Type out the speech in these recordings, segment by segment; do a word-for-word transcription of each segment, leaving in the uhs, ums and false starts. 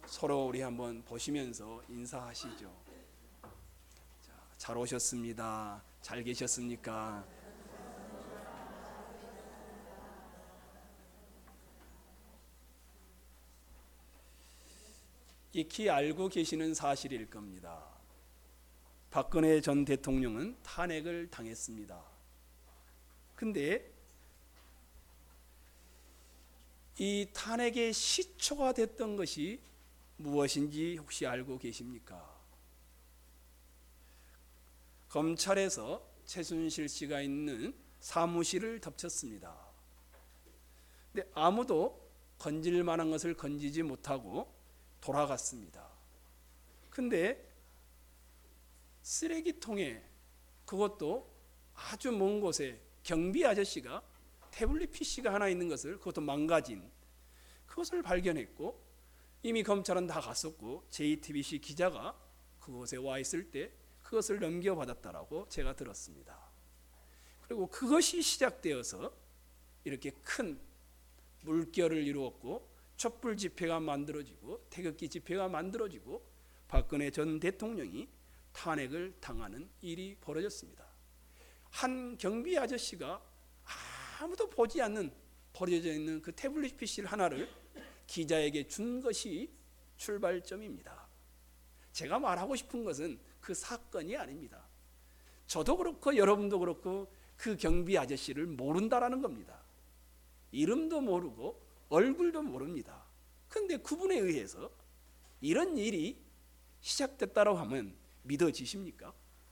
서로 우리 한번 보시면서 인사하시죠. 자, 잘 오셨습니다. 잘 계셨습니까? 익히 알고 계시는 사실일 겁니다. 박근혜 전 대통령은 탄핵을 당했습니다. 근데 이 탄핵의 시초가 됐던 것이 무엇인지 혹시 알고 계십니까? 검찰에서 최순실 씨가 있는 사무실을 덮쳤습니다. 근데 아무도 건질 만한 것을 건지지 못하고 돌아갔습니다. 근데 쓰레기통에, 그것도 아주 먼 곳에 경비 아저씨가 태블릿 피씨가 하나 있는 것을, 그것도 망가진 그것을 발견했고, 이미 검찰은 다 갔었고 제이티비씨 기자가 그곳에 와 있을 때 그것을 넘겨받았다라고 제가 들었습니다. 그리고 그것이 시작되어서 이렇게 큰 물결을 이루었고, 촛불 집회가 만들어지고 태극기 집회가 만들어지고 박근혜 전 대통령이 탄핵을 당하는 일이 벌어졌습니다. 한 경비 아저씨가 아무도 보지 않는 버려져 있는 그 태블릿 피씨를 하나를 기자에게 준 것이 출발점입니다. 제가 말하고 싶은 것은 그 사건이 아닙니다. 저도 그렇고 여러분도 그렇고 그 경비 아저씨를 모른다라는 겁니다. 이름도 모르고 얼굴도 모릅니다. 그런데 그분에 의해서 이런 일이 시작됐다고 하면 믿어지십니까?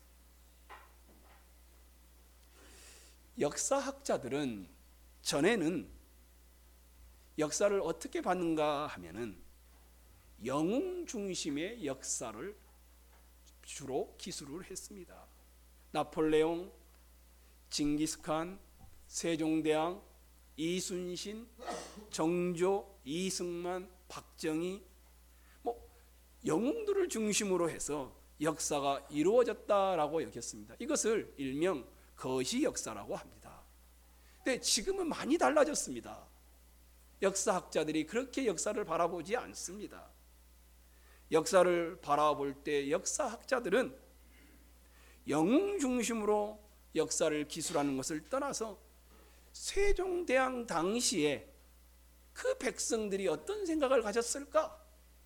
역사학자들은 전에는 역사를 어떻게 봤는가 하면은 영웅 중심의 역사를 주로 기술을 했습니다. 나폴레옹, 징기스칸, 세종대왕, 이순신, 정조, 이승만, 박정희, 뭐 영웅들을 중심으로 해서 역사가 이루어졌다라고 여겼습니다. 이것을 일명 거시 역사라고 합니다. 근데 지금은 많이 달라졌습니다. 역사학자들이 그렇게 역사를 바라보지 않습니다. 역사를 바라볼 때 역사학자들은 영웅 중심으로 역사를 기술하는 것을 떠나서 세종대왕 당시에 그 백성들이 어떤 생각을 가졌을까?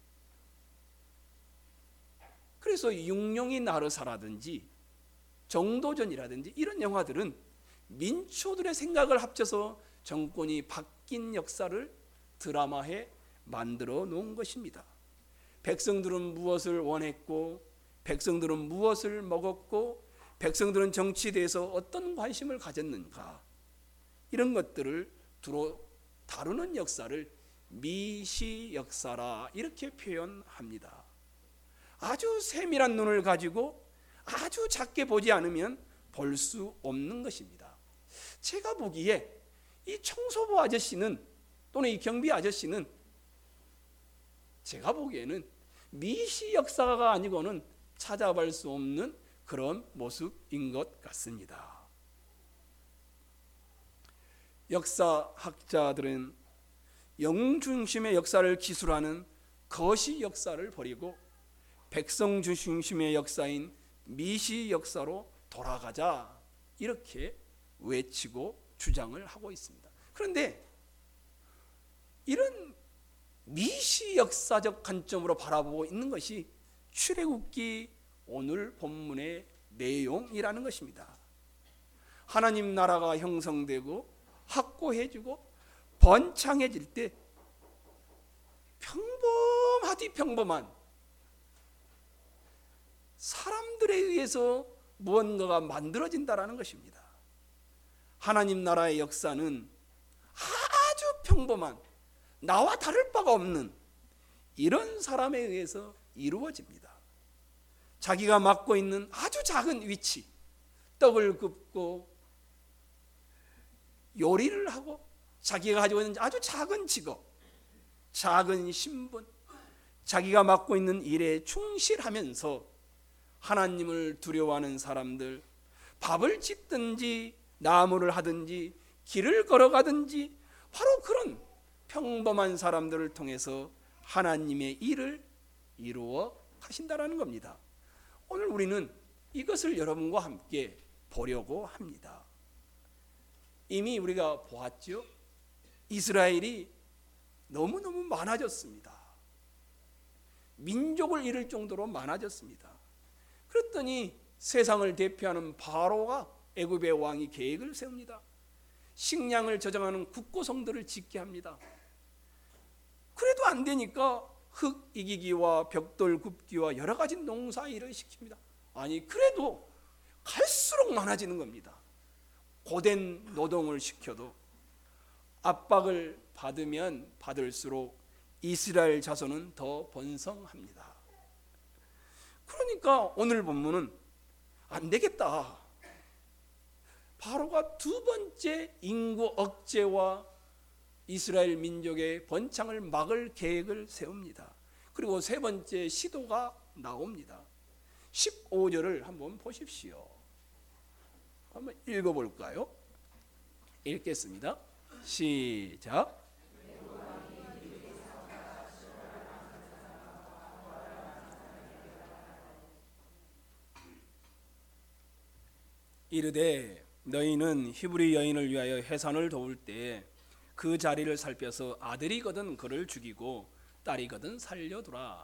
그래서 육룡이 나르사라든지 정도전이라든지 이런 영화들은 민초들의 생각을 합쳐서 정권이 바뀐 역사를 드라마에 만들어 놓은 것입니다. 백성들은 무엇을 원했고, 백성들은 무엇을 먹었고, 백성들은 정치에 대해서 어떤 관심을 가졌는가, 이런 것들을 두루 다루는 역사를 미시 역사라 이렇게 표현합니다. 아주 세밀한 눈을 가지고 아주 작게 보지 않으면 볼 수 없는 것입니다. 제가 보기에 이 청소부 아저씨는, 또는 이 경비 아저씨는 제가 보기에는 미시 역사가 아니고는 찾아볼 수 없는 그런 모습인 것 같습니다. 역사학자들은 영웅 중심의 역사를 기술하는 거시 역사를 버리고 백성 중심의 역사인 미시 역사로 돌아가자 이렇게 외치고 주장을 하고 있습니다. 그런데 이런 미시 역사적 관점으로 바라보고 있는 것이 출애굽기 오늘 본문의 내용이라는 것입니다. 하나님 나라가 형성되고 확고해지고 번창해질 때 평범하디 평범한 사람들에 의해서 무언가가 만들어진다라는 것입니다. 하나님 나라의 역사는 아주 평범한, 나와 다를 바가 없는 이런 사람에 의해서 이루어집니다. 자기가 맡고 있는 아주 작은 위치, 떡을 굽고 요리를 하고 자기가 가지고 있는 아주 작은 직업, 작은 신분, 자기가 맡고 있는 일에 충실하면서 하나님을 두려워하는 사람들, 밥을 짓든지 나무를 하든지 길을 걸어가든지 바로 그런 평범한 사람들을 통해서 하나님의 일을 이루어 가신다라는 겁니다. 오늘 우리는 이것을 여러분과 함께 보려고 합니다. 이미 우리가 보았죠. 이스라엘이 너무너무 많아졌습니다. 민족을 잃을 정도로 많아졌습니다. 그랬더니 세상을 대표하는 바로가 애굽의 왕이 계획을 세웁니다. 식량을 저장하는 국고성들을 짓게 합니다. 그래도 안 되니까 흙 이기기와 벽돌 굽기와 여러 가지 농사 일을 시킵니다. 아니 그래도 갈수록 많아지는 겁니다. 고된 노동을 시켜도 압박을 받으면 받을수록 이스라엘 자손은 더 번성합니다. 그러니까 오늘 본문은 안 되겠다. 바로가 두 번째 인구 억제와 이스라엘 민족의 번창을 막을 계획을 세웁니다. 그리고 세 번째 시도가 나옵니다. 십오 절을 한번 보십시오. 한번 읽어볼까요? 읽겠습니다. 시작. 이르되 너희는 히브리 여인을 위하여 해산을 도울 때 그 자리를 살펴서 아들이거든 그를 죽이고 딸이거든 살려두라.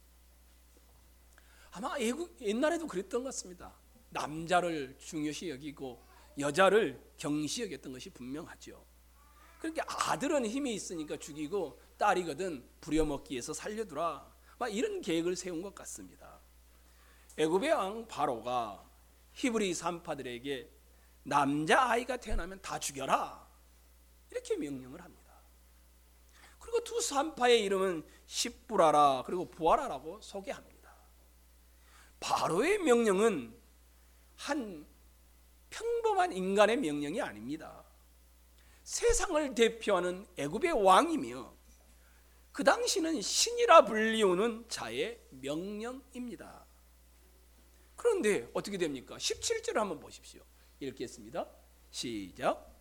아마 옛날에도 그랬던 것 같습니다. 남자를 중요시 여기고 여자를 경시 여겼던 것이 분명하죠. 그러니까 아들은 힘이 있으니까 죽이고 딸이거든 부려먹기 위해서 살려두라. 막 이런 계획을 세운 것 같습니다. 애굽의 왕 바로가 히브리 산파들에게 남자아이가 태어나면 다 죽여라 이렇게 명령을 합니다. 그리고 두 산파의 이름은 십부라라 그리고 부아라라고 소개합니다. 바로의 명령은 한 평범한 인간의 명령이 아닙니다. 세상을 대표하는 애굽의 왕이며 그 당시는 신이라 불리우는 자의 명령입니다. 그런데 어떻게 됩니까? 십칠 절을 한번 보십시오. 읽겠습니다. 시작.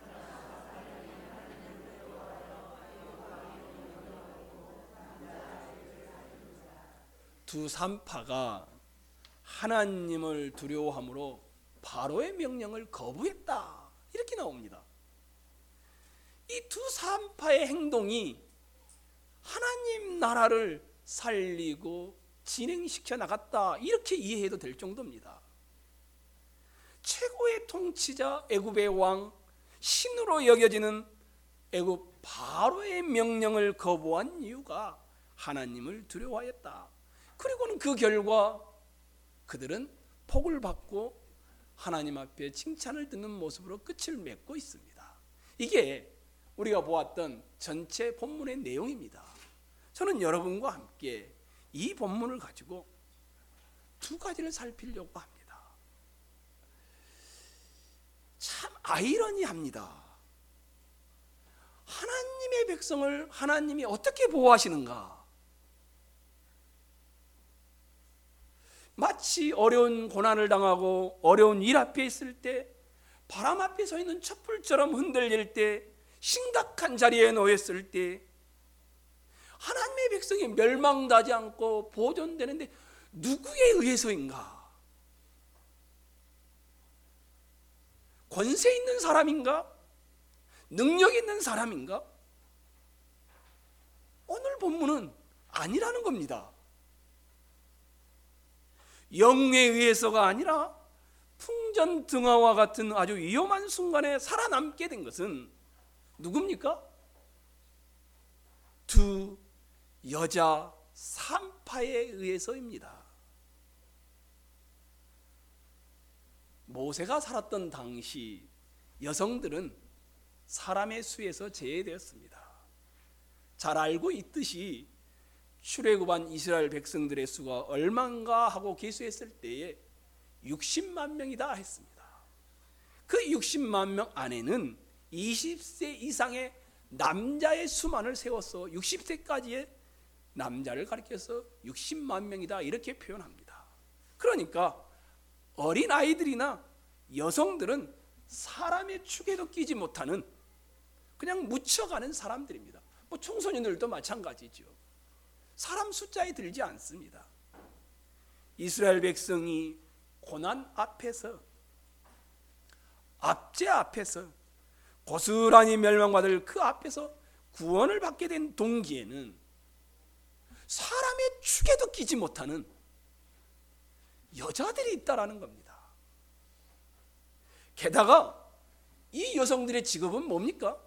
두 산파가 하나님을 두려워함으로 바로의 명령을 거부했다 이렇게 나옵니다. 이 두 산파의 행동이 하나님 나라를 살리고 진행시켜 나갔다 이렇게 이해해도 될 정도입니다. 최고의 통치자 애굽의 왕, 신으로 여겨지는 애굽 바로의 명령을 거부한 이유가 하나님을 두려워하였다. 그리고는 그 결과 그들은 복을 받고 하나님 앞에 칭찬을 듣는 모습으로 끝을 맺고 있습니다. 이게 우리가 보았던 전체 본문의 내용입니다. 저는 여러분과 함께 이 본문을 가지고 두 가지를 살피려고 합니다. 참 아이러니합니다. 하나님의 백성을 하나님이 어떻게 보호하시는가? 마치 어려운 고난을 당하고 어려운 일 앞에 있을 때 바람 앞에 서 있는 촛불처럼 흔들릴 때 심각한 자리에 놓였을 때 하나님의 백성이 멸망하지 않고 보존되는데 누구에 의해서인가? 권세 있는 사람인가? 능력 있는 사람인가? 오늘 본문은 아니라는 겁니다. 영에 의해서가 아니라 풍전등화와 같은 아주 위험한 순간에 살아남게 된 것은 누굽니까? 두 여자 산파에 의해서입니다. 모세가 살았던 당시 여성들은 사람의 수에서 제외되었습니다. 잘 알고 있듯이 출애굽한 이스라엘 백성들의 수가 얼마인가 하고 계수했을 때에 육십만 명이다 했습니다. 그 육십만 명 안에는 이십 세 이상의 남자의 수만을 세워서 육십 세까지의 남자를 가리켜서 육십만 명이다 이렇게 표현합니다. 그러니까 어린아이들이나 여성들은 사람의 축에도 끼지 못하는 그냥 묻혀가는 사람들입니다. 뭐 청소년들도 마찬가지죠. 사람 숫자에 들지 않습니다. 이스라엘 백성이 고난 앞에서, 압제 앞에서, 고스란히 멸망받을 그 앞에서 구원을 받게 된 동기에는 사람의 축에도 끼지 못하는 여자들이 있다라는 겁니다. 게다가 이 여성들의 직업은 뭡니까?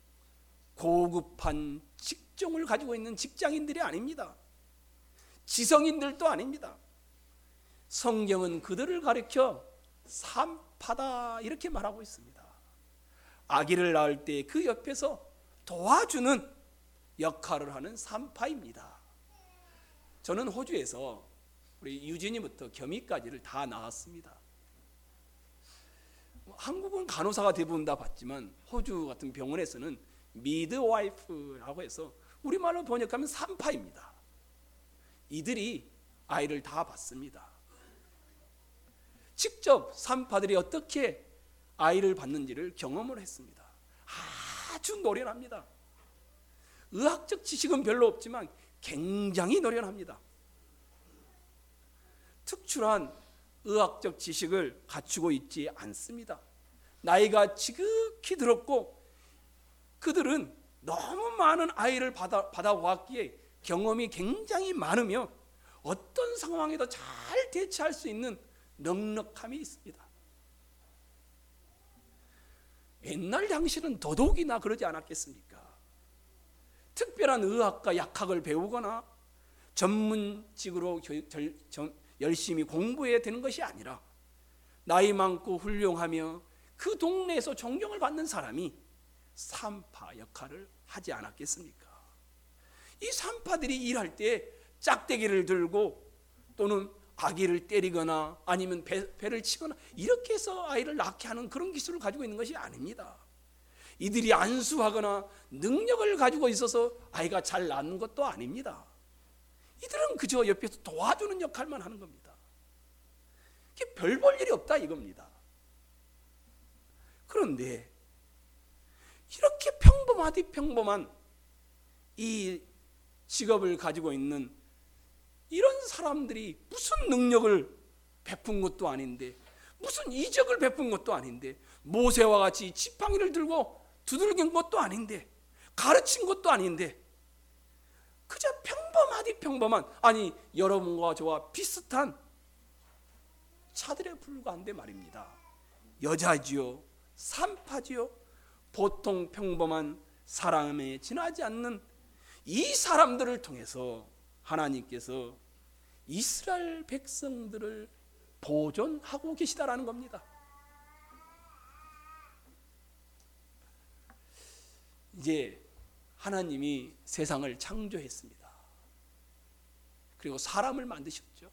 고급한 직종을 가지고 있는 직장인들이 아닙니다. 지성인들도 아닙니다. 성경은 그들을 가리켜 산파다 이렇게 말하고 있습니다. 아기를 낳을 때 그 옆에서 도와주는 역할을 하는 산파입니다. 저는 호주에서 우리 유진이부터 겸이까지를 다 낳았습니다. 한국은 간호사가 대부분 다 받지만 호주 같은 병원에서는 미드와이프라고 해서 우리말로 번역하면 산파입니다. 이들이 아이를 다 받습니다. 직접 산파들이 어떻게 아이를 받는지를 경험을 했습니다. 아주 노련합니다. 의학적 지식은 별로 없지만 굉장히 노련합니다. 특출한 의학적 지식을 갖추고 있지 않습니다. 나이가 지극히 들었고 그들은 너무 많은 아이를 받아, 받아왔기에 경험이 굉장히 많으며 어떤 상황에도 잘 대처할 수 있는 넉넉함이 있습니다. 옛날 당시는 더더욱이나 그러지 않았겠습니까? 특별한 의학과 약학을 배우거나 전문직으로 열심히 공부해야 되는 것이 아니라 나이 많고 훌륭하며 그 동네에서 존경을 받는 사람이 산파 역할을 하지 않았겠습니까? 이 산파들이 일할 때 짝대기를 들고 또는 아기를 때리거나 아니면 배, 배를 치거나 이렇게 해서 아이를 낳게 하는 그런 기술을 가지고 있는 것이 아닙니다. 이들이 안수하거나 능력을 가지고 있어서 아이가 잘 낳는 것도 아닙니다. 이들은 그저 옆에서 도와주는 역할만 하는 겁니다. 이게 별 볼 일이 없다 이겁니다. 그런데 이렇게 평범하디 평범한 이 직업을 가지고 있는 이런 사람들이 무슨 능력을 베푼 것도 아닌데 무슨 이적을 베푼 것도 아닌데 모세와 같이 지팡이를 들고 두들긴 것도 아닌데 가르친 것도 아닌데 그저 평범하디 평범한, 아니 여러분과 저와 비슷한 차들에 불과한데 말입니다. 여자지요, 산파지요, 보통 평범한 사람에 지나지 않는 이 사람들을 통해서 하나님께서 이스라엘 백성들을 보존하고 계시다라는 겁니다. 이제 하나님이 세상을 창조했습니다. 그리고 사람을 만드셨죠.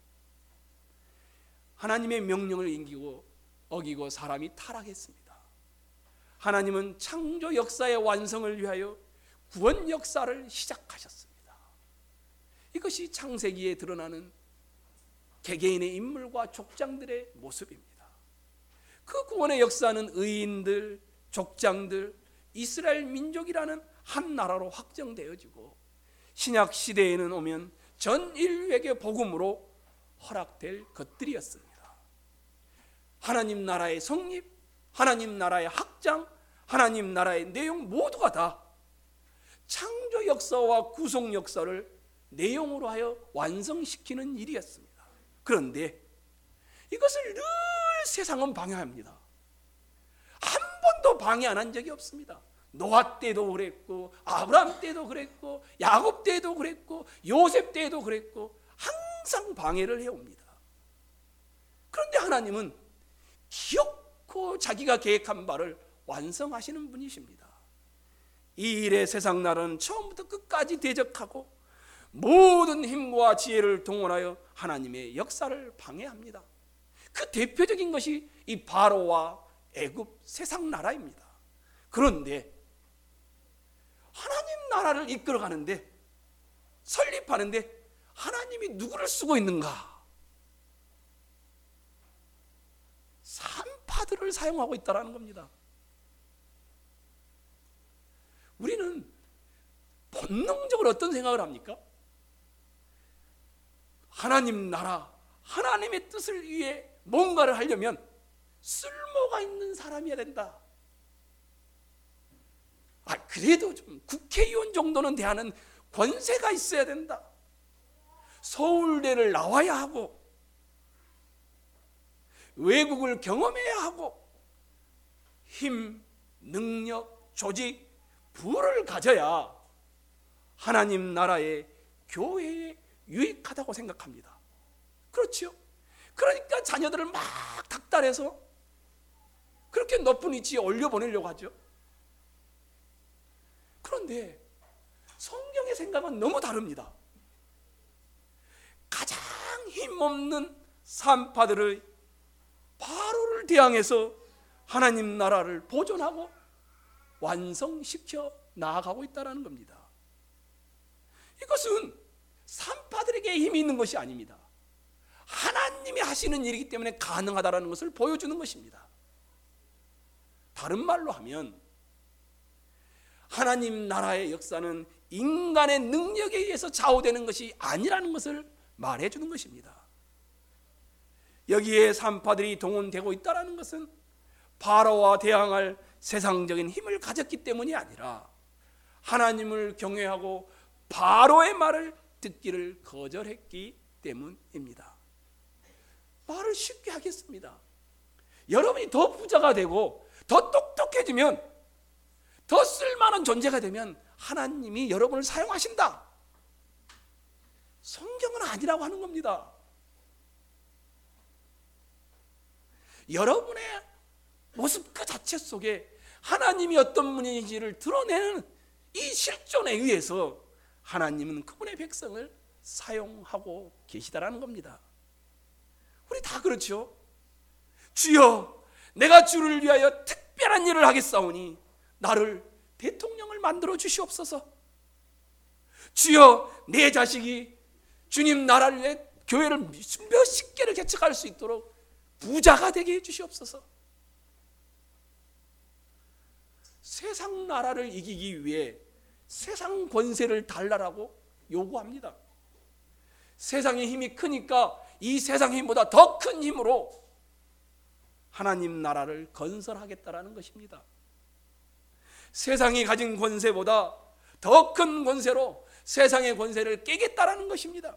하나님의 명령을 인기고 어기고 사람이 타락했습니다. 하나님은 창조 역사의 완성을 위하여 구원 역사를 시작하셨습니다. 이것이 창세기에 드러나는 개개인의 인물과 족장들의 모습입니다. 그 구원의 역사는 의인들, 족장들, 이스라엘 민족이라는 한 나라로 확정되어지고 신약 시대에는 오면 전 인류에게 복음으로 허락될 것들이었습니다. 하나님 나라의 성립, 하나님 나라의 확장, 하나님 나라의 내용 모두가 다 창조 역사와 구속 역사를 내용으로 하여 완성시키는 일이었습니다. 그런데 이것을 늘 세상은 방해합니다. 한 번도 방해 안 한 적이 없습니다. 노아 때도 그랬고 아브라함 때도 그랬고 야곱 때도 그랬고 요셉 때도 그랬고 항상 방해를 해옵니다. 그런데 하나님은 기어코 자기가 계획한 바를 완성하시는 분이십니다. 이 일에 세상 나라는 처음부터 끝까지 대적하고 모든 힘과 지혜를 동원하여 하나님의 역사를 방해합니다. 그 대표적인 것이 이 바로와 애굽 세상 나라입니다. 그런데 하나님 나라를 이끌어가는데 설립하는데 하나님이 누구를 쓰고 있는가? 산파들을 사용하고 있다는 겁니다. 우리는 본능적으로 어떤 생각을 합니까? 하나님 나라, 하나님의 뜻을 위해 뭔가를 하려면 쓸모가 있는 사람이어야 된다. 아, 그래도 좀 국회의원 정도는 대하는 권세가 있어야 된다. 서울대를 나와야 하고 외국을 경험해야 하고 힘, 능력, 조직, 부를 가져야 하나님 나라의 교회에 유익하다고 생각합니다. 그렇죠? 그러니까 자녀들을 막 닥달해서 그렇게 높은 위치에 올려보내려고 하죠. 그런데 성경의 생각은 너무 다릅니다. 가장 힘없는 산파들의 바로를 대항해서 하나님 나라를 보존하고 완성시켜 나아가고 있다는 겁니다. 이것은 산파들에게 힘이 있는 것이 아닙니다. 하나님이 하시는 일이기 때문에 가능하다는 것을 보여주는 것입니다. 다른 말로 하면 하나님 나라의 역사는 인간의 능력에 의해서 좌우되는 것이 아니라는 것을 말해주는 것입니다. 여기에 산파들이 동원되고 있다는 것은 바로와 대항할 세상적인 힘을 가졌기 때문이 아니라 하나님을 경외하고 바로의 말을 듣기를 거절했기 때문입니다. 말을 쉽게 하겠습니다. 여러분이 더 부자가 되고 더 똑똑해지면, 더 쓸만한 존재가 되면 하나님이 여러분을 사용하신다. 성경은 아니라고 하는 겁니다. 여러분의 모습 그 자체 속에 하나님이 어떤 분인지를 드러내는 이 실존에 의해서 하나님은 그분의 백성을 사용하고 계시다라는 겁니다. 우리 다 그렇죠. 주여, 내가 주를 위하여 특별한 일을 하겠사오니 나를 대통령을 만들어 주시옵소서. 주여, 내 자식이 주님 나라를 위해 교회를 몇십 개를 개척할 수 있도록 부자가 되게 해 주시옵소서. 세상 나라를 이기기 위해 세상 권세를 달라라고 요구합니다. 세상의 힘이 크니까 이 세상 힘보다 더 큰 힘으로 하나님 나라를 건설하겠다라는 것입니다. 세상이 가진 권세보다 더 큰 권세로 세상의 권세를 깨겠다라는 것입니다.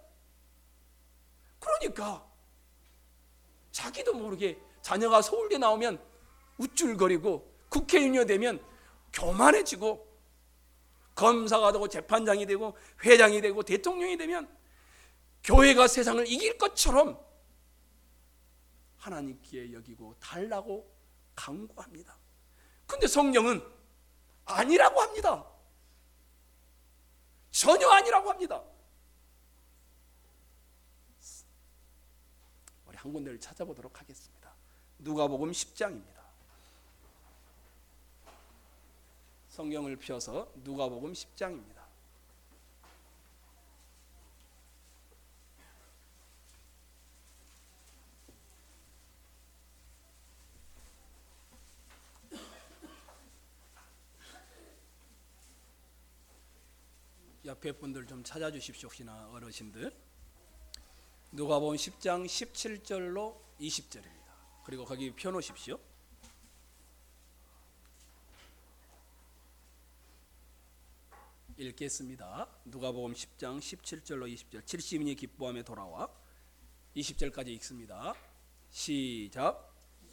그러니까 자기도 모르게 자녀가 서울대 나오면 우쭐거리고 국회의원이 되면 교만해지고 검사가 되고 재판장이 되고 회장이 되고 대통령이 되면 교회가 세상을 이길 것처럼 하나님께 여기고 달라고 강구합니다. 그런데 성경은 아니라고 합니다. 전혀 아니라고 합니다. 우리 한 군데를 찾아보도록 하겠습니다. 누가복음 십 장입니다. 성경을 펴서 누가복음 십 장입니다. 옆에 분들 좀 찾아주십시오. 혹시나 어르신들. 누가복음 십 장 십칠 절로 이십 절입니다. 그리고 거기 펴놓으십시오. 읽겠습니다. 누가복음 십 장 십칠 절로 이십 절. 칠십 인이 기뻐하며 돌아와. 이십 절까지 읽습니다. 시작.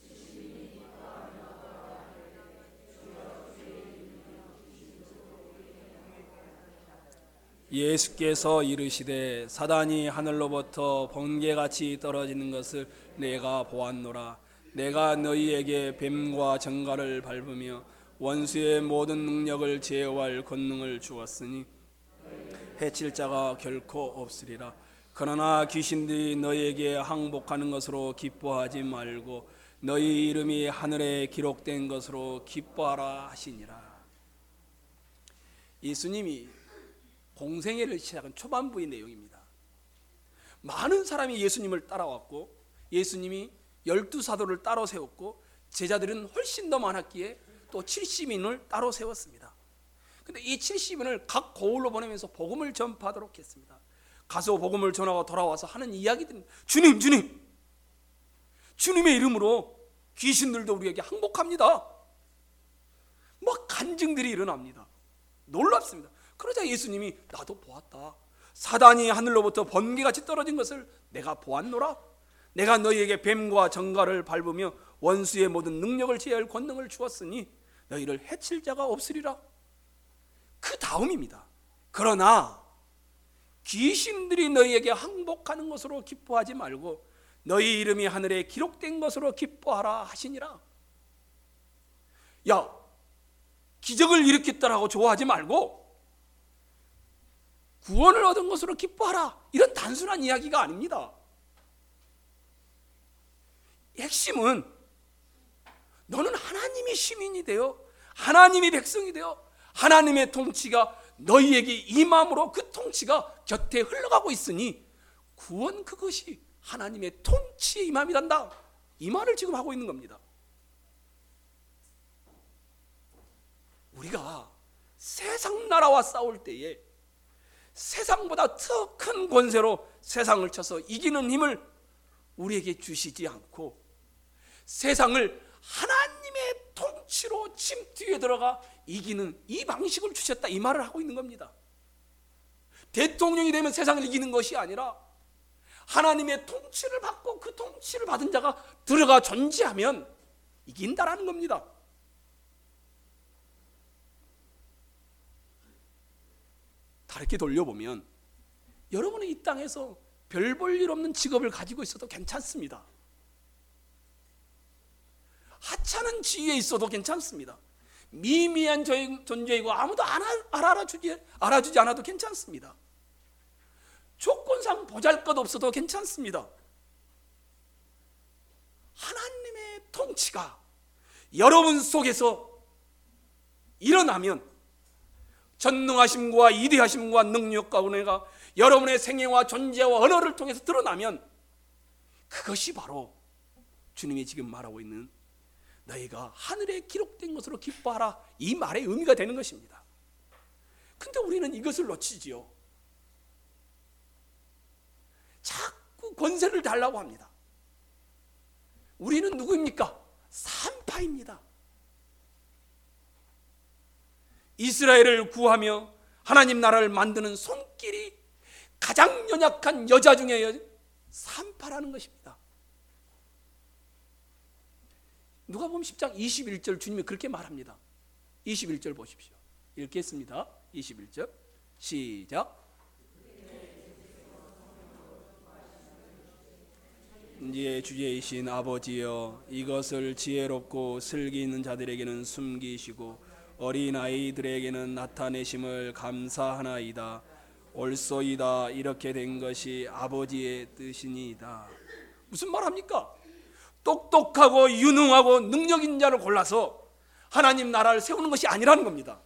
예수께서 이르시되 사단이 하늘로부터 번개같이 떨어지는 것을 내가 보았노라. 내가 너희에게 뱀과 정갈을 밟으며 원수의 모든 능력을 제어할 권능을 주었으니 해칠 자가 결코 없으리라. 그러나 귀신들이 너희에게 항복하는 것으로 기뻐하지 말고 너희 이름이 하늘에 기록된 것으로 기뻐하라 하시니라. 예수님이 공생애를 시작한 초반부의 내용입니다. 많은 사람이 예수님을 따라왔고 예수님이 열두 사도를 따로 세웠고 제자들은 훨씬 더 많았기에 또 칠십 인을 따로 세웠습니다. 그런데 이 칠십 인을 각 고을로 보내면서 복음을 전파하도록 했습니다. 가서 복음을 전하고 돌아와서 하는 이야기들입니다. 주님, 주님, 주님의 이름으로 귀신들도 우리에게 항복합니다. 막 간증들이 일어납니다. 놀랍습니다. 그러자 예수님이 나도 보았다. 사단이 하늘로부터 번개같이 떨어진 것을 내가 보았노라. 내가 너희에게 뱀과 정갈을 밟으며 원수의 모든 능력을 제할 권능을 주었으니 너희를 해칠 자가 없으리라. 그 다음입니다. 그러나 귀신들이 너희에게 항복하는 것으로 기뻐하지 말고 너희 이름이 하늘에 기록된 것으로 기뻐하라 하시니라. 야, 기적을 일으켰다라고 좋아하지 말고 구원을 얻은 것으로 기뻐하라. 이런 단순한 이야기가 아닙니다. 핵심은 너는 하나님의 시민이 되어 하나님의 백성이 되어 하나님의 통치가 너희에게 임함으로 그 통치가 곁에 흘러가고 있으니 구원 그것이 하나님의 통치의 임함이란다. 이 말을 지금 하고 있는 겁니다. 우리가 세상 나라와 싸울 때에 세상보다 더 큰 권세로 세상을 쳐서 이기는 힘을 우리에게 주시지 않고 세상을 하나님의 통치로 침투에 들어가 이기는 이 방식을 주셨다, 이 말을 하고 있는 겁니다. 대통령이 되면 세상을 이기는 것이 아니라 하나님의 통치를 받고 그 통치를 받은 자가 들어가 존재하면 이긴다라는 겁니다. 다르게 돌려보면 여러분은 이 땅에서 별 볼 일 없는 직업을 가지고 있어도 괜찮습니다. 하찮은 지위에 있어도 괜찮습니다. 미미한 존재이고 아무도 안 알아주지, 알아주지 않아도 괜찮습니다. 조건상 보잘것없어도 괜찮습니다. 하나님의 통치가 여러분 속에서 일어나면 전능하심과 이대하심과 능력과 은혜가 여러분의 생애와 존재와 언어를 통해서 드러나면 그것이 바로 주님이 지금 말하고 있는 너희가 하늘에 기록된 것으로 기뻐하라, 이 말의 의미가 되는 것입니다. 근데 우리는 이것을 놓치지요. 자꾸 권세를 달라고 합니다. 우리는 누구입니까? 산파입니다. 이스라엘을 구하며 하나님 나라를 만드는 손길이 가장 연약한 여자 중에 산파라는 것입니다. 누가복음 십 장 이십일 절 주님이 그렇게 말합니다. 이십일 절 보십시오. 읽겠습니다. 이십일 절 시작. 이제 주제이신 아버지여, 이것을 지혜롭고 슬기 있는 자들에게는 숨기시고 어린아이들에게는 나타내심을 감사하나이다. 옳소이다. 이렇게 된 것이 아버지의 뜻이니이다. 무슨 말합니까? 똑똑하고 유능하고 능력 있는 자를 골라서 하나님 나라를 세우는 것이 아니라는 겁니다.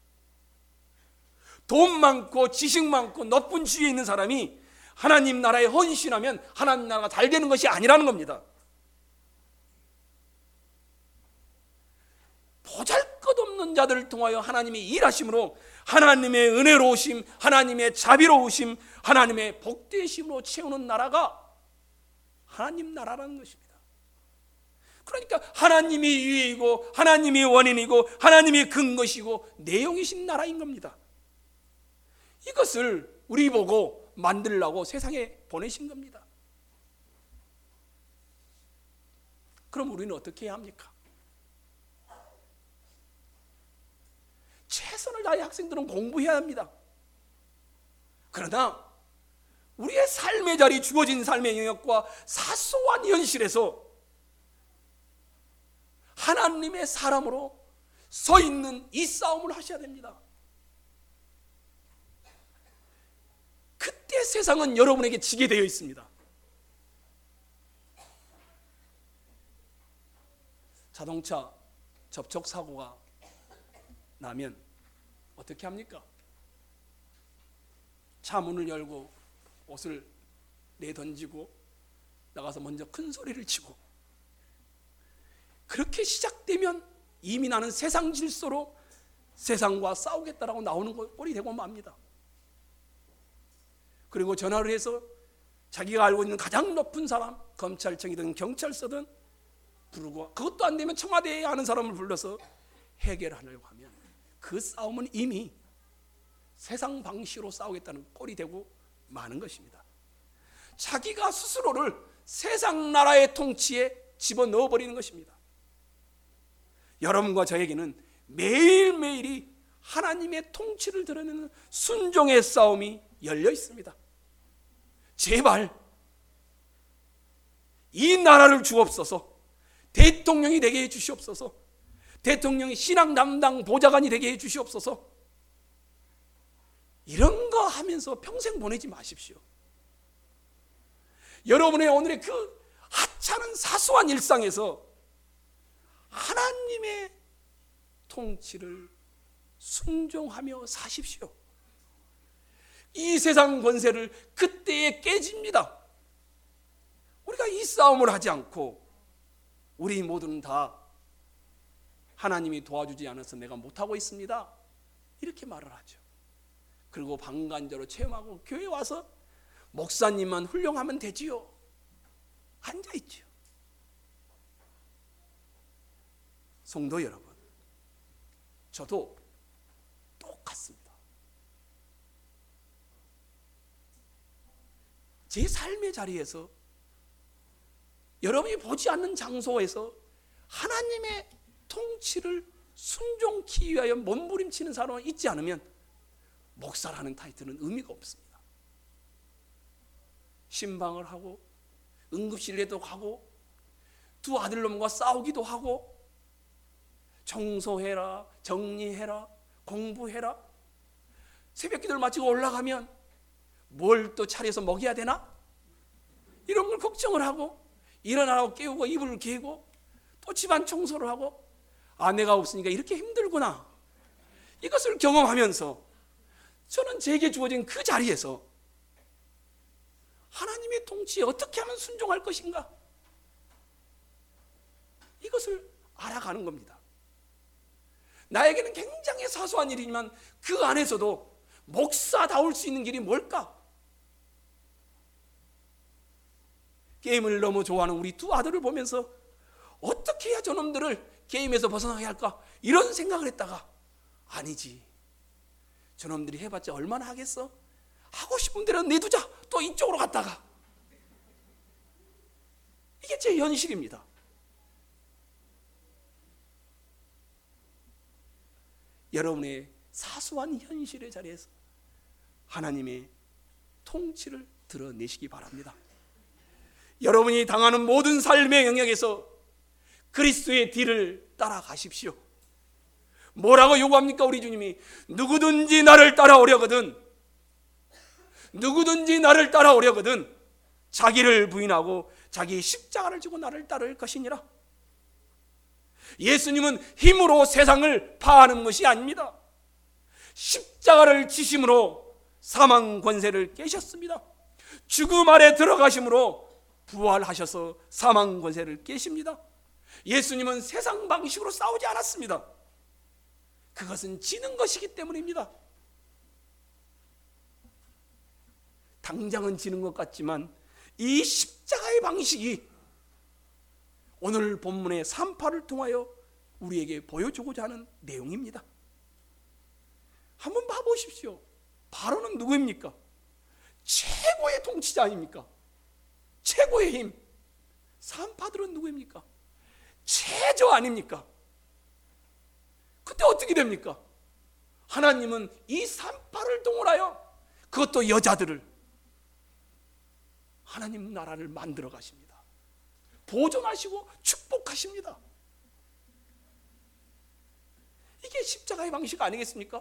돈 많고 지식 많고 높은 지위에 있는 사람이 하나님 나라에 헌신하면 하나님 나라가 잘 되는 것이 아니라는 겁니다. 보잘것없는 자들을 통하여 하나님이 일하심으로 하나님의 은혜로우심, 하나님의 자비로우심, 하나님의 복되심으로 채우는 나라가 하나님 나라라는 것입니다. 그러니까 하나님이 유의이고 하나님이 원인이고 하나님이 근것이고 내용이신 나라인 겁니다. 이것을 우리 보고 만들려고 세상에 보내신 겁니다. 그럼 우리는 어떻게 해야 합니까? 최선을 다해 학생들은 공부해야 합니다. 그러나 우리의 삶의 자리, 주어진 삶의 영역과 사소한 현실에서 하나님의 사람으로 서 있는 이 싸움을 하셔야 됩니다. 그때 세상은 여러분에게 지게 되어 있습니다. 자동차 접촉 사고가 나면 어떻게 합니까? 차 문을 열고 옷을 내던지고 나가서 먼저 큰 소리를 치고, 그렇게 시작되면 이미 나는 세상 질서로 세상과 싸우겠다라고 나오는 꼴이 되고 맙니다. 그리고 전화를 해서 자기가 알고 있는 가장 높은 사람, 검찰청이든 경찰서든 부르고, 그것도 안 되면 청와대에 아는 사람을 불러서 해결하려고 하면 그 싸움은 이미 세상 방식으로 싸우겠다는 꼴이 되고 마는 것입니다. 자기가 스스로를 세상 나라의 통치에 집어넣어버리는 것입니다. 여러분과 저에게는 매일매일이 하나님의 통치를 드러내는 순종의 싸움이 열려 있습니다. 제발 이 나라를 주옵소서, 대통령이 되게 해 주시옵소서, 대통령이 신앙 담당 보좌관이 되게 해 주시옵소서, 이런 거 하면서 평생 보내지 마십시오. 여러분의 오늘의 그 하찮은 사소한 일상에서 하나님의 통치를 순종하며 사십시오. 이 세상 권세를 그때에 깨집니다. 우리가 이 싸움을 하지 않고 우리 모두는 다 하나님이 도와주지 않아서 내가 못하고 있습니다, 이렇게 말을 하죠. 그리고 방관자로 체험하고 교회 와서 목사님만 훌륭하면 되지요, 앉아있지요. 성도 여러분, 저도 똑같습니다. 제 삶의 자리에서, 여러분이 보지 않는 장소에서 하나님의 통치를 순종하기 위하여 몸부림치는 사람이 있지 않으면 목사라는 타이틀은 의미가 없습니다. 신방을 하고 응급실에도 가고 두 아들놈과 싸우기도 하고 청소해라, 정리해라, 공부해라, 새벽기도를 마치고 올라가면 뭘 또 차려서 먹여야 되나? 이런 걸 걱정을 하고 일어나라고 깨우고 이불을 개고 또 집안 청소를 하고, 아내가 없으니까 이렇게 힘들구나, 이것을 경험하면서 저는 제게 주어진 그 자리에서 하나님의 통치에 어떻게 하면 순종할 것인가, 이것을 알아가는 겁니다. 나에게는 굉장히 사소한 일이지만 그 안에서도 목사다울 수 있는 길이 뭘까? 게임을 너무 좋아하는 우리 두 아들을 보면서 어떻게 해야 저놈들을 게임에서 벗어나게 할까, 이런 생각을 했다가, 아니지, 저놈들이 해봤자 얼마나 하겠어? 하고 싶은 대로 내두자. 또 이쪽으로 갔다가. 이게 제 현실입니다. 여러분의 사소한 현실의 자리에서 하나님의 통치를 드러내시기 바랍니다. 여러분이 당하는 모든 삶의 영역에서 그리스도의 뒤를 따라가십시오. 뭐라고 요구합니까? 우리 주님이 누구든지 나를 따라오려거든, 누구든지 나를 따라오려거든 자기를 부인하고 자기 십자가를 지고 나를 따를 것이니라. 예수님은 힘으로 세상을 파하는 것이 아닙니다. 십자가를 지심으로 사망 권세를 깨셨습니다. 죽음 아래 들어가심으로 부활하셔서 사망 권세를 깨십니다. 예수님은 세상 방식으로 싸우지 않았습니다. 그것은 지는 것이기 때문입니다. 당장은 지는 것 같지만 이 십자가의 방식이 오늘 본문의 산파를 통하여 우리에게 보여주고자 하는 내용입니다. 한번 봐보십시오. 바로는 누구입니까? 최고의 통치자 아닙니까? 최고의 힘. 산파들은 누구입니까? 최저 아닙니까? 그때 어떻게 됩니까? 하나님은 이 산파를 동원하여, 그것도 여자들을, 하나님 나라를 만들어 가십니다. 보존하시고 축복하십니다. 이게 십자가의 방식 아니겠습니까?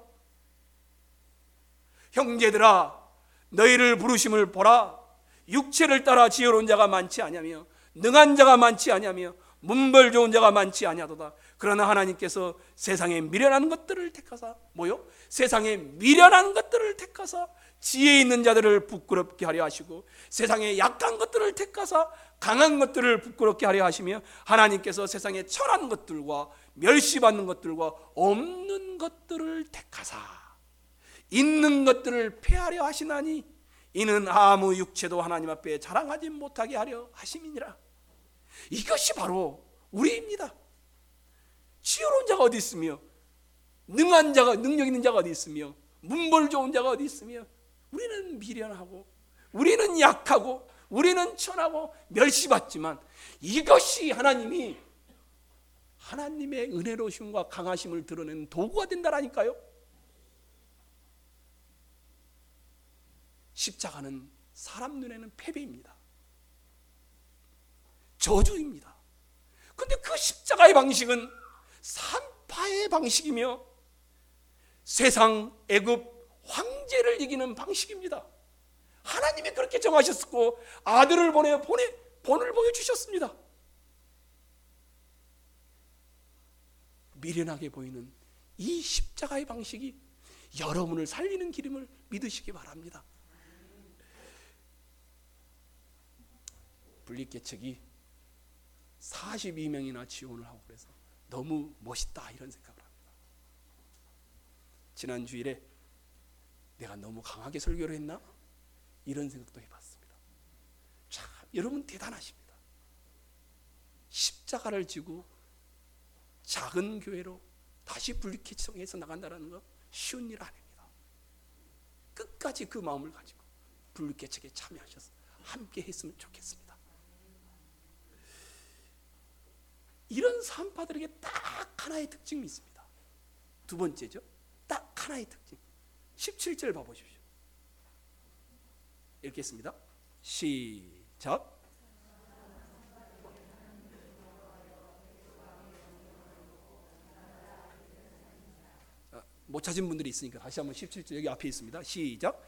형제들아, 너희를 부르심을 보라. 육체를 따라 지혜로운 자가 많지 아니하며 능한 자가 많지 아니하며 문벌 좋은 자가 많지 아니하도다. 그러나 하나님께서 세상에 미련한 것들을 택하사, 뭐요? 세상에 미련한 것들을 택하사 지혜 있는 자들을 부끄럽게 하려 하시고, 세상에 약한 것들을 택하사 강한 것들을 부끄럽게 하려 하시며, 하나님께서 세상에 천한 것들과 멸시받는 것들과 없는 것들을 택하사 있는 것들을 폐하려 하시나니 이는 아무 육체도 하나님 앞에 자랑하지 못하게 하려 하심이니라. 이것이 바로 우리입니다. 지혜로운 자가 어디 있으며, 능한 자가, 능력 있는 자가 어디 있으며, 문벌 좋은 자가 어디 있으며, 우리는 미련하고, 우리는 약하고, 우리는 천하고 멸시받지만, 이것이 하나님이 하나님의 은혜로우심과 강하심을 드러내는 도구가 된다라니까요. 십자가는 사람 눈에는 패배입니다. 저주입니다. 그런데 그 십자가의 방식은 산파의 방식이며 세상 애굽 황제를 이기는 방식입니다. 하나님이 그렇게 정하셨고 아들을 보내 보내 본을 보여주셨습니다. 미련하게 보이는 이 십자가의 방식이 여러분을 살리는 길임을 믿으시기 바랍니다. 분립개척이 사십이 명이나 지원을 하고 그래서 너무 멋있다 이런 생각을 합니다. 지난 주일에 내가 너무 강하게 설교를 했나? 이런 생각도 해봤습니다. 참 여러분 대단하십니다. 십자가를 지고 작은 교회로 다시 분립개척해서 나간다는 거 쉬운 일 아닙니다. 끝까지 그 마음을 가지고 분립개척에 참여하셔서 함께 했으면 좋겠습니다. 이런 산파들에게 딱 하나의 특징이 있습니다. 두 번째죠. 딱 하나의 특징. 십칠 절 봐보십시오. 읽겠습니다. 시작. 못 찾은 분들이 있으니까 다시 한번 십칠 절 여기 앞에 있습니다. 시작.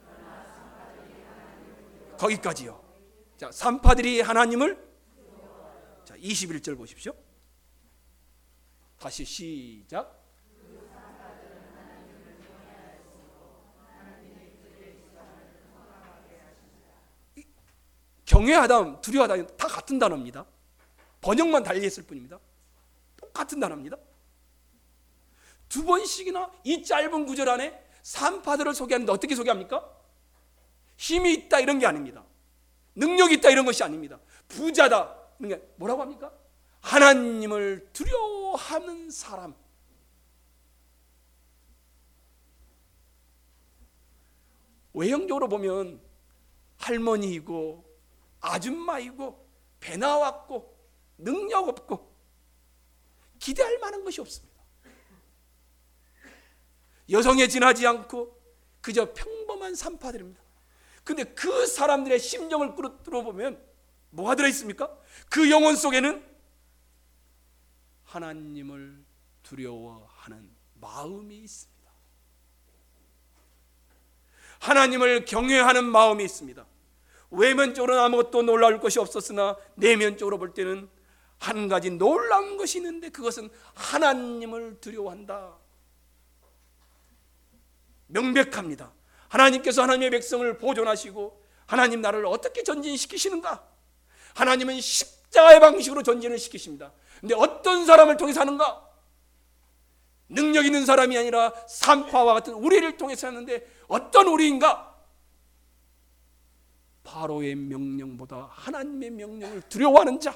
거기까지요. 자, 산파들이 하나님을, 자, 이십일 절 보십시오. 다시 시작. 경외하다, 두려워하다 다 같은 단어입니다. 번역만 달리했을 뿐입니다. 똑같은 단어입니다. 두 번씩이나 이 짧은 구절 안에 산파들을 소개하는데 어떻게 소개합니까? 힘이 있다 이런 게 아닙니다. 능력이 있다 이런 것이 아닙니다. 부자다. 그러니까 뭐라고 합니까? 하나님을 두려워하는 사람. 외형적으로 보면 할머니이고 아줌마이고 배 나왔고 능력 없고 기대할 만한 것이 없습니다. 여성에 지나지 않고 그저 평범한 산파들입니다. 근데 그 사람들의 심정을 끌어보면 뭐가 들어있습니까? 그 영혼 속에는 하나님을 두려워하는 마음이 있습니다. 하나님을 경외하는 마음이 있습니다. 외면적으로는 아무것도 놀라울 것이 없었으나 내면적으로 볼 때는 한 가지 놀라운 것이 있는데 그것은 하나님을 두려워한다. 명백합니다. 하나님께서 하나님의 백성을 보존하시고 하나님 나라를 어떻게 전진시키시는가? 하나님은 십자가의 방식으로 전진을 시키십니다. 근데 어떤 사람을 통해서 하는가? 능력 있는 사람이 아니라 산파와 같은 우리를 통해서 하는데 어떤 우리인가? 바로의 명령보다 하나님의 명령을 두려워하는 자.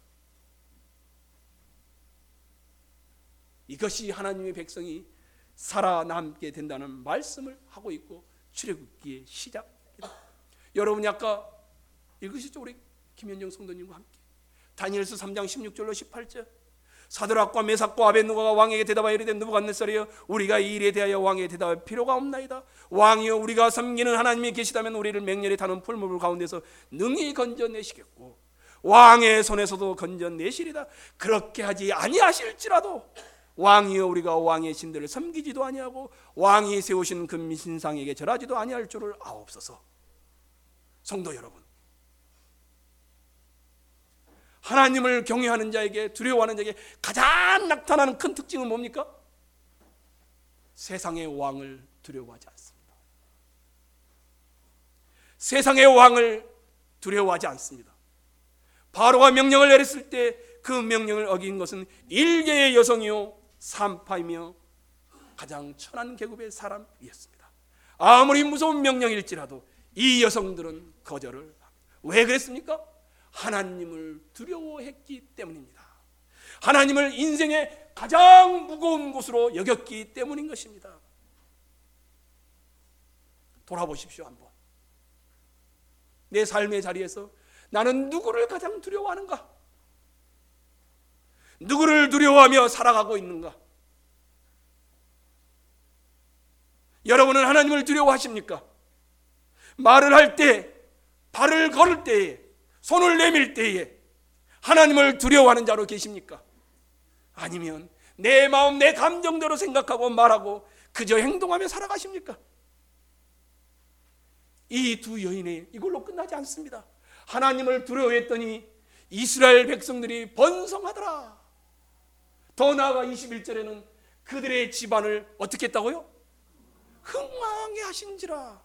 이것이 하나님의 백성이 살아남게 된다는 말씀을 하고 있고 출애굽기의 시작입니다. 여러분이 아까 읽으시죠? 우리 김현정 성도님과 함께 다니엘서 삼 장 십육 절로 십팔 절. 사드락과 메삭과 아벳느고가 왕에게 대답하여 이르되 느부갓네살이여 우리가 이 일에 대하여 왕에게 대답할 필요가 없나이다. 왕이여 우리가 섬기는 하나님이 계시다면 우리를 맹렬히 타는 풀무불 가운데서 능히 건져내시겠고 왕의 손에서도 건져내시리다. 그렇게 하지 아니하실지라도 왕이여 우리가 왕의 신들을 섬기지도 아니하고 왕이 세우신 금신상에게 절하지도 아니할 줄을 아옵소서. 성도 여러분, 하나님을 경외하는 자에게, 두려워하는 자에게 가장 나타나는 큰 특징은 뭡니까? 세상의 왕을 두려워하지 않습니다. 세상의 왕을 두려워하지 않습니다. 바로가 명령을 내렸을 때 그 명령을 어긴 것은 일개의 여성이요 산파이며 가장 천한 계급의 사람이었습니다. 아무리 무서운 명령일지라도 이 여성들은 거절을 합니다. 왜 그랬습니까? 하나님을 두려워했기 때문입니다. 하나님을 인생의 가장 무거운 곳으로 여겼기 때문인 것입니다. 돌아보십시오. 한번 내 삶의 자리에서 나는 누구를 가장 두려워하는가? 누구를 두려워하며 살아가고 있는가? 여러분은 하나님을 두려워하십니까? 말을 할 때, 발을 걸을 때에, 손을 내밀 때에 하나님을 두려워하는 자로 계십니까? 아니면 내 마음, 내 감정대로 생각하고 말하고 그저 행동하며 살아가십니까? 이 두 여인이 이걸로 끝나지 않습니다. 하나님을 두려워했더니 이스라엘 백성들이 번성하더라. 더 나아가 이십일 절에는 그들의 집안을 어떻게 했다고요? 흥왕하게 하신지라.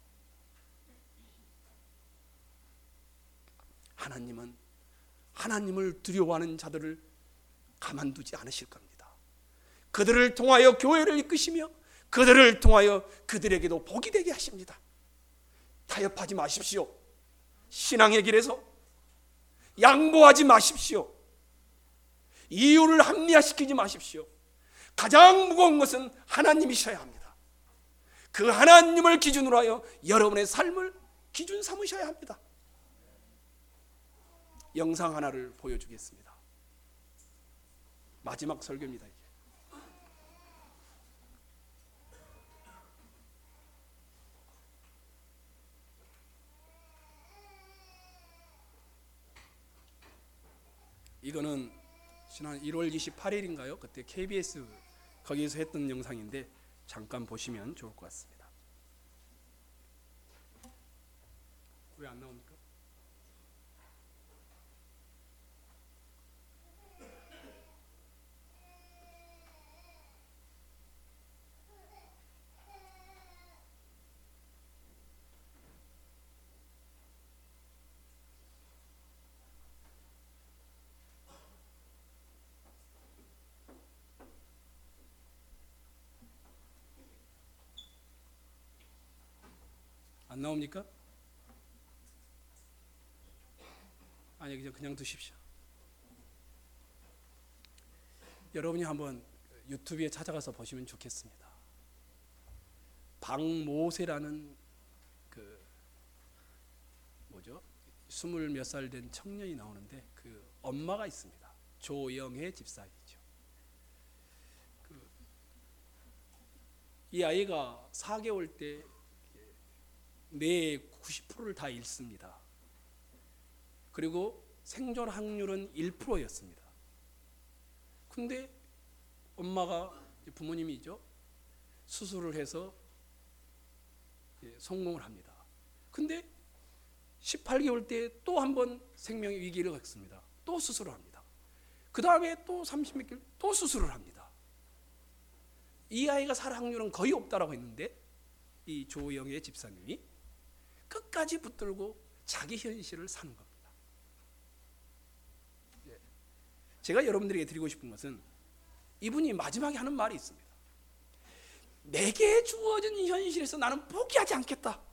하나님은 하나님을 두려워하는 자들을 가만두지 않으실 겁니다. 그들을 통하여 교회를 이끄시며 그들을 통하여 그들에게도 복이 되게 하십니다. 타협하지 마십시오. 신앙의 길에서 양보하지 마십시오. 이유를 합리화시키지 마십시오. 가장 무거운 것은 하나님이셔야 합니다. 그 하나님을 기준으로 하여 여러분의 삶을 기준 삼으셔야 합니다. 영상 하나를 보여주겠습니다. 마지막 설교입니다. 이게. 이거는 지난 일월 이십팔일인가요? 그때 케이비에스 거기에서 했던 영상인데 잠깐 보시면 좋을 것 같습니다. 왜 안 나옵니까? 안 나옵니까? 아니 그냥 그냥 두십시오. 여러분이 한번 유튜브에 찾아가서 보시면 좋겠습니다. 박모세라는 그 뭐죠? 스물 몇 살 된 청년이 나오는데 그 엄마가 있습니다. 조영애 집사이죠. 그 이 아이가 사 개월 때 뇌의 구십 퍼센트를 다 잃습니다. 그리고 생존 확률은 일 퍼센트였습니다. 근데 엄마가 부모님이죠. 수술을 해서 성공을 합니다. 근데 십팔 개월 때 또 한 번 생명의 위기를 겪습니다. 또 수술을 합니다. 그 다음에 또 삼십 몇 개월 또 수술을 합니다. 이 아이가 살 확률은 거의 없다라고 했는데 이 조영애 집사님이 끝까지 붙들고 자기 현실을 사는 겁니다. 제가 여러분들에게 드리고 싶은 것은 이분이 마지막에 하는 말이 있습니다. 내게 주어진 현실에서 나는 포기하지 않겠다.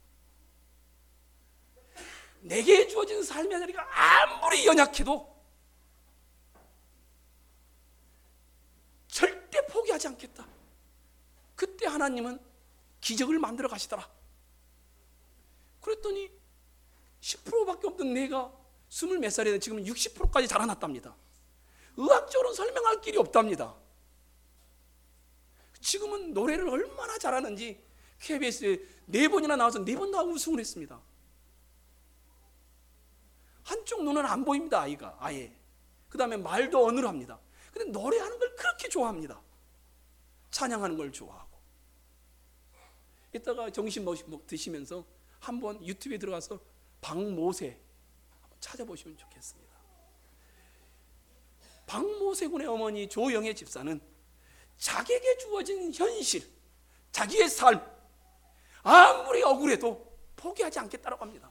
내게 주어진 삶의 자리가 아무리 연약해도 절대 포기하지 않겠다. 그때 하나님은 기적을 만들어 가시더라. 그랬더니 십 퍼센트밖에 없던 내가 스물 몇 살에 지금 육십 퍼센트까지 자라났답니다. 의학적으로는 설명할 길이 없답니다. 지금은 노래를 얼마나 잘하는지 케이비에스에 네 번이나 나와서 네 번 다 우승을 했습니다. 한쪽 눈은 안 보입니다. 아이가 아예. 그 다음에 말도 어눌합니다. 근데 노래하는 걸 그렇게 좋아합니다. 찬양하는 걸 좋아하고. 이따가 점심 드시면서 한번 유튜브에 들어가서 박모세 한번 찾아보시면 좋겠습니다. 박모세 군의 어머니 조영애 집사는 자기에게 주어진 현실, 자기의 삶 아무리 억울해도 포기하지 않겠다고 합니다.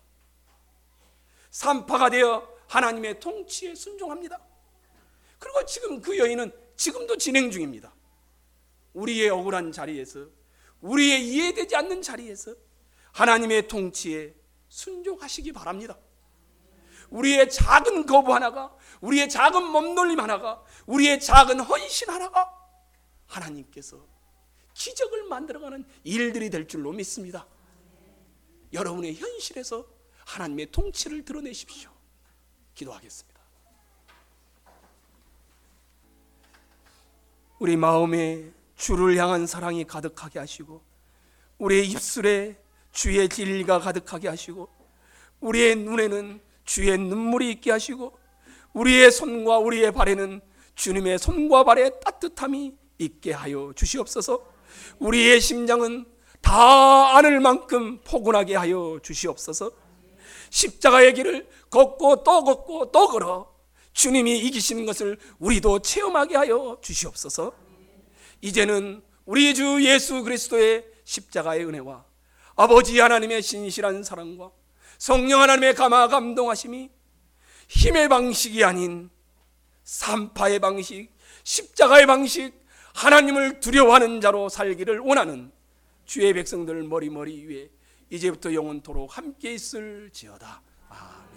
산파가 되어 하나님의 통치에 순종합니다. 그리고 지금 그 여인은 지금도 진행 중입니다. 우리의 억울한 자리에서, 우리의 이해되지 않는 자리에서 하나님의 통치에 순종하시기 바랍니다. 우리의 작은 거부 하나가, 우리의 작은 몸놀림 하나가, 우리의 작은 헌신 하나가 하나님께서 기적을 만들어가는 일들이 될 줄로 믿습니다. 여러분의 현실에서 하나님의 통치를 드러내십시오. 기도하겠습니다. 우리 마음에 주를 향한 사랑이 가득하게 하시고, 우리의 입술에 주의 진리가 가득하게 하시고, 우리의 눈에는 주의 눈물이 있게 하시고, 우리의 손과 우리의 발에는 주님의 손과 발의 따뜻함이 있게 하여 주시옵소서. 우리의 심장은 다 안을 만큼 포근하게 하여 주시옵소서. 십자가의 길을 걷고 또 걷고 또 걸어 주님이 이기시는 것을 우리도 체험하게 하여 주시옵소서. 이제는 우리 주 예수 그리스도의 십자가의 은혜와 아버지 하나님의 신실한 사랑과 성령 하나님의 감화 감동하심이 힘의 방식이 아닌 산파의 방식, 십자가의 방식, 하나님을 두려워하는 자로 살기를 원하는 주의 백성들 머리머리 위에 이제부터 영원토록 함께 있을지어다. 아멘.